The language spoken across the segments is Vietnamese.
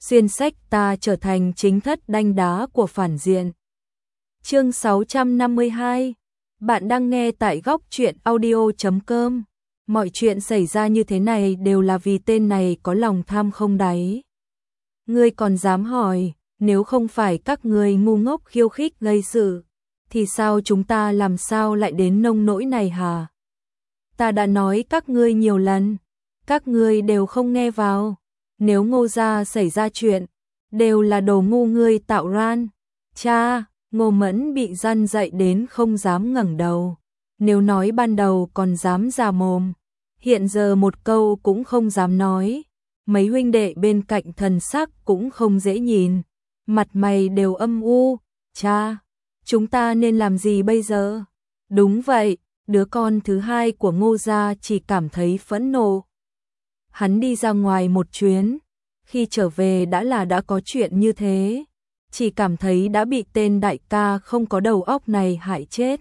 xuyên sách ta trở thành chính thất đanh đá của phản diện. Chương 652. Bạn đang nghe tại góc truyện audio.com. Mọi chuyện xảy ra như thế này đều là vì tên này có lòng tham không đáy. Ngươi còn dám hỏi, nếu không phải các ngươi ngu ngốc khiêu khích gây sự, thì sao chúng ta làm sao lại đến nông nỗi này hả? Ta đã nói các ngươi nhiều lần, các ngươi đều không nghe vào. Nếu Ngô gia xảy ra chuyện, đều là đồ ngu ngươi tạo ran. Cha, Ngô Mẫn bị răn dạy đến không dám ngẩng đầu. Nếu nói ban đầu còn dám già mồm, hiện giờ một câu cũng không dám nói. Mấy huynh đệ bên cạnh thần sắc cũng không dễ nhìn, mặt mày đều âm u. Cha, chúng ta nên làm gì bây giờ? Đúng vậy, đứa con thứ hai của Ngô gia chỉ cảm thấy phẫn nộ. Hắn đi ra ngoài một chuyến, khi trở về đã có chuyện như thế, chỉ cảm thấy đã bị tên đại ca không có đầu óc này hại chết.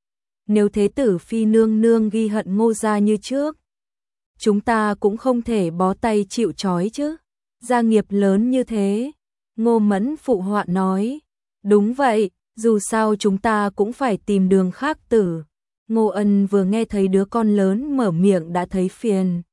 Nếu thế tử phi nương nương ghi hận Ngô gia như trước, chúng ta cũng không thể bó tay chịu trói chứ. Gia nghiệp lớn như thế, Ngô Mẫn phụ họa nói. Đúng vậy, dù sao chúng ta cũng phải tìm đường khác tử. Ngô Ân vừa nghe thấy đứa con lớn mở miệng đã thấy phiền.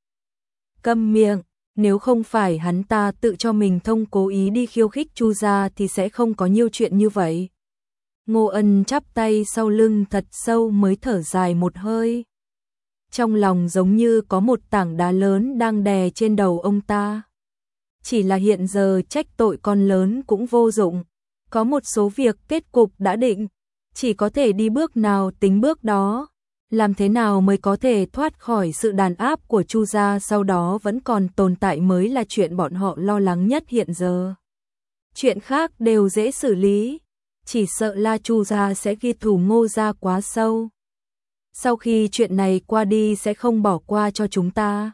Câm miệng, nếu không phải hắn ta tự cho mình thông cố ý đi khiêu khích Chu gia thì sẽ không có nhiều chuyện như vậy. Ngô Ân chắp tay sau lưng thật sâu mới thở dài một hơi. Trong lòng giống như có một tảng đá lớn đang đè trên đầu ông ta. Chỉ là hiện giờ trách tội con lớn cũng vô dụng, có một số việc kết cục đã định, chỉ có thể đi bước nào tính bước đó. Làm thế nào mới có thể thoát khỏi sự đàn áp của Chu gia sau đó vẫn còn tồn tại mới là chuyện bọn họ lo lắng nhất hiện giờ. Chuyện khác đều dễ xử lý, chỉ sợ là Chu gia sẽ ghi thù Ngô gia quá sâu. Sau khi chuyện này qua đi sẽ không bỏ qua cho chúng ta.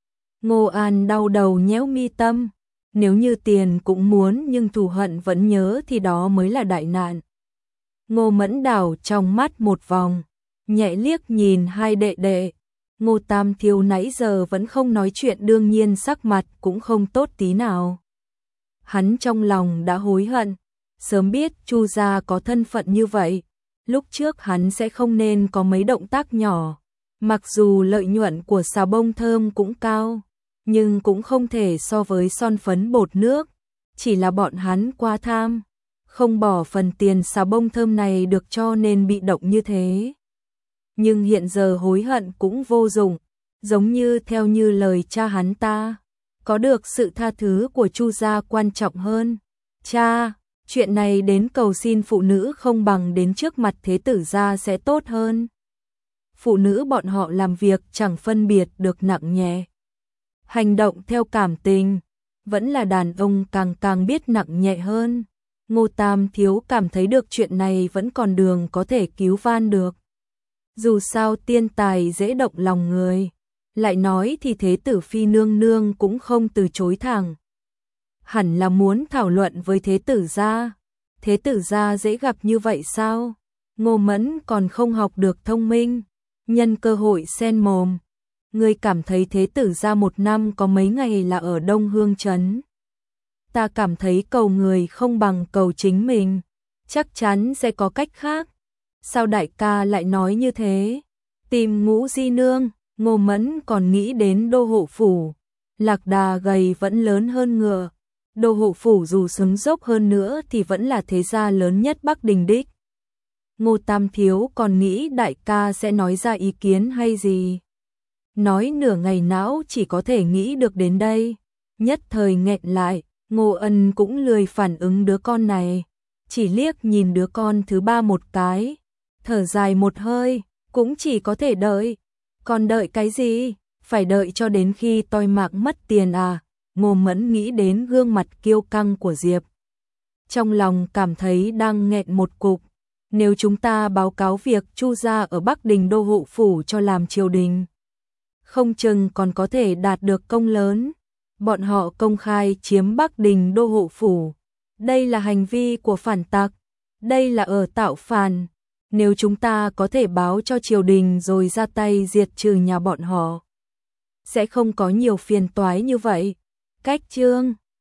Ngô An đau đầu nhéo mi tâm, nếu như tiền cũng muốn nhưng thù hận vẫn nhớ thì đó mới là đại nạn. Ngô Mẫn đảo trong mắt một vòng, nhẹ liếc nhìn hai đệ đệ. Ngô Tam Thiếu nãy giờ vẫn không nói chuyện, đương nhiên sắc mặt cũng không tốt tí nào. Hắn trong lòng đã hối hận, sớm biết Chu gia có thân phận như vậy, lúc trước hắn sẽ không nên có mấy động tác nhỏ. Mặc dù lợi nhuận của xà bông thơm cũng cao, nhưng cũng không thể so với son phấn bột nước. Chỉ là bọn hắn quá tham, không bỏ phần tiền xà bông thơm này được cho nên bị động như thế. Nhưng hiện giờ hối hận cũng vô dụng, giống như theo như lời cha hắn ta, có được sự tha thứ của Chu gia quan trọng hơn. Cha, chuyện này đến cầu xin phụ nữ không bằng đến trước mặt thế tử gia sẽ tốt hơn. Phụ nữ bọn họ làm việc chẳng phân biệt được nặng nhẹ, hành động theo cảm tình, vẫn là đàn ông càng biết nặng nhẹ hơn. Ngô Tam Thiếu cảm thấy được chuyện này vẫn còn đường có thể cứu van được. Dù sao tiên tài dễ động lòng người, lại nói thì thế tử phi nương nương cũng không từ chối thẳng. Hẳn là muốn thảo luận với thế tử gia. Thế tử gia dễ gặp như vậy sao? Ngô Mẫn còn không học được thông minh, nhân cơ hội xen mồm. Ngươi cảm thấy thế tử gia một năm có mấy ngày là ở Đông Hương Trấn? Ta cảm thấy cầu người không bằng cầu chính mình, chắc chắn sẽ có cách khác. Sao đại ca lại nói như thế? Tìm Ngũ di nương. Ngô Mẫn còn nghĩ đến đô hộ phủ. Lạc đà gầy vẫn lớn hơn ngựa. Đô hộ phủ dù xứng dốc hơn nữa thì vẫn là thế gia lớn nhất Bắc Đình đích. Ngô Tam Thiếu còn nghĩ đại ca sẽ nói ra ý kiến hay gì. Nói nửa ngày não chỉ có thể nghĩ được đến đây. Nhất thời nghẹn lại, Ngô Ân cũng lười phản ứng đứa con này. Chỉ liếc nhìn đứa con thứ ba một cái, thở dài một hơi, cũng chỉ có thể đợi. Còn đợi cái gì? Phải đợi cho đến khi toi mạng mất tiền à? Ngô Mẫn nghĩ đến gương mặt kiêu căng của Diệp. Trong lòng cảm thấy đang nghẹn một cục. Nếu chúng ta báo cáo việc Chu gia ở Bắc Đình đô hộ phủ cho làm triều đình, không chừng còn có thể đạt được công lớn. Bọn họ công khai chiếm Bắc Đình đô hộ phủ. Đây là hành vi của phản tặc. Đây là ở tạo phản. Nếu chúng ta có thể báo cho triều đình rồi ra tay diệt trừ nhà bọn họ, sẽ không có nhiều phiền toái như vậy. Cách chương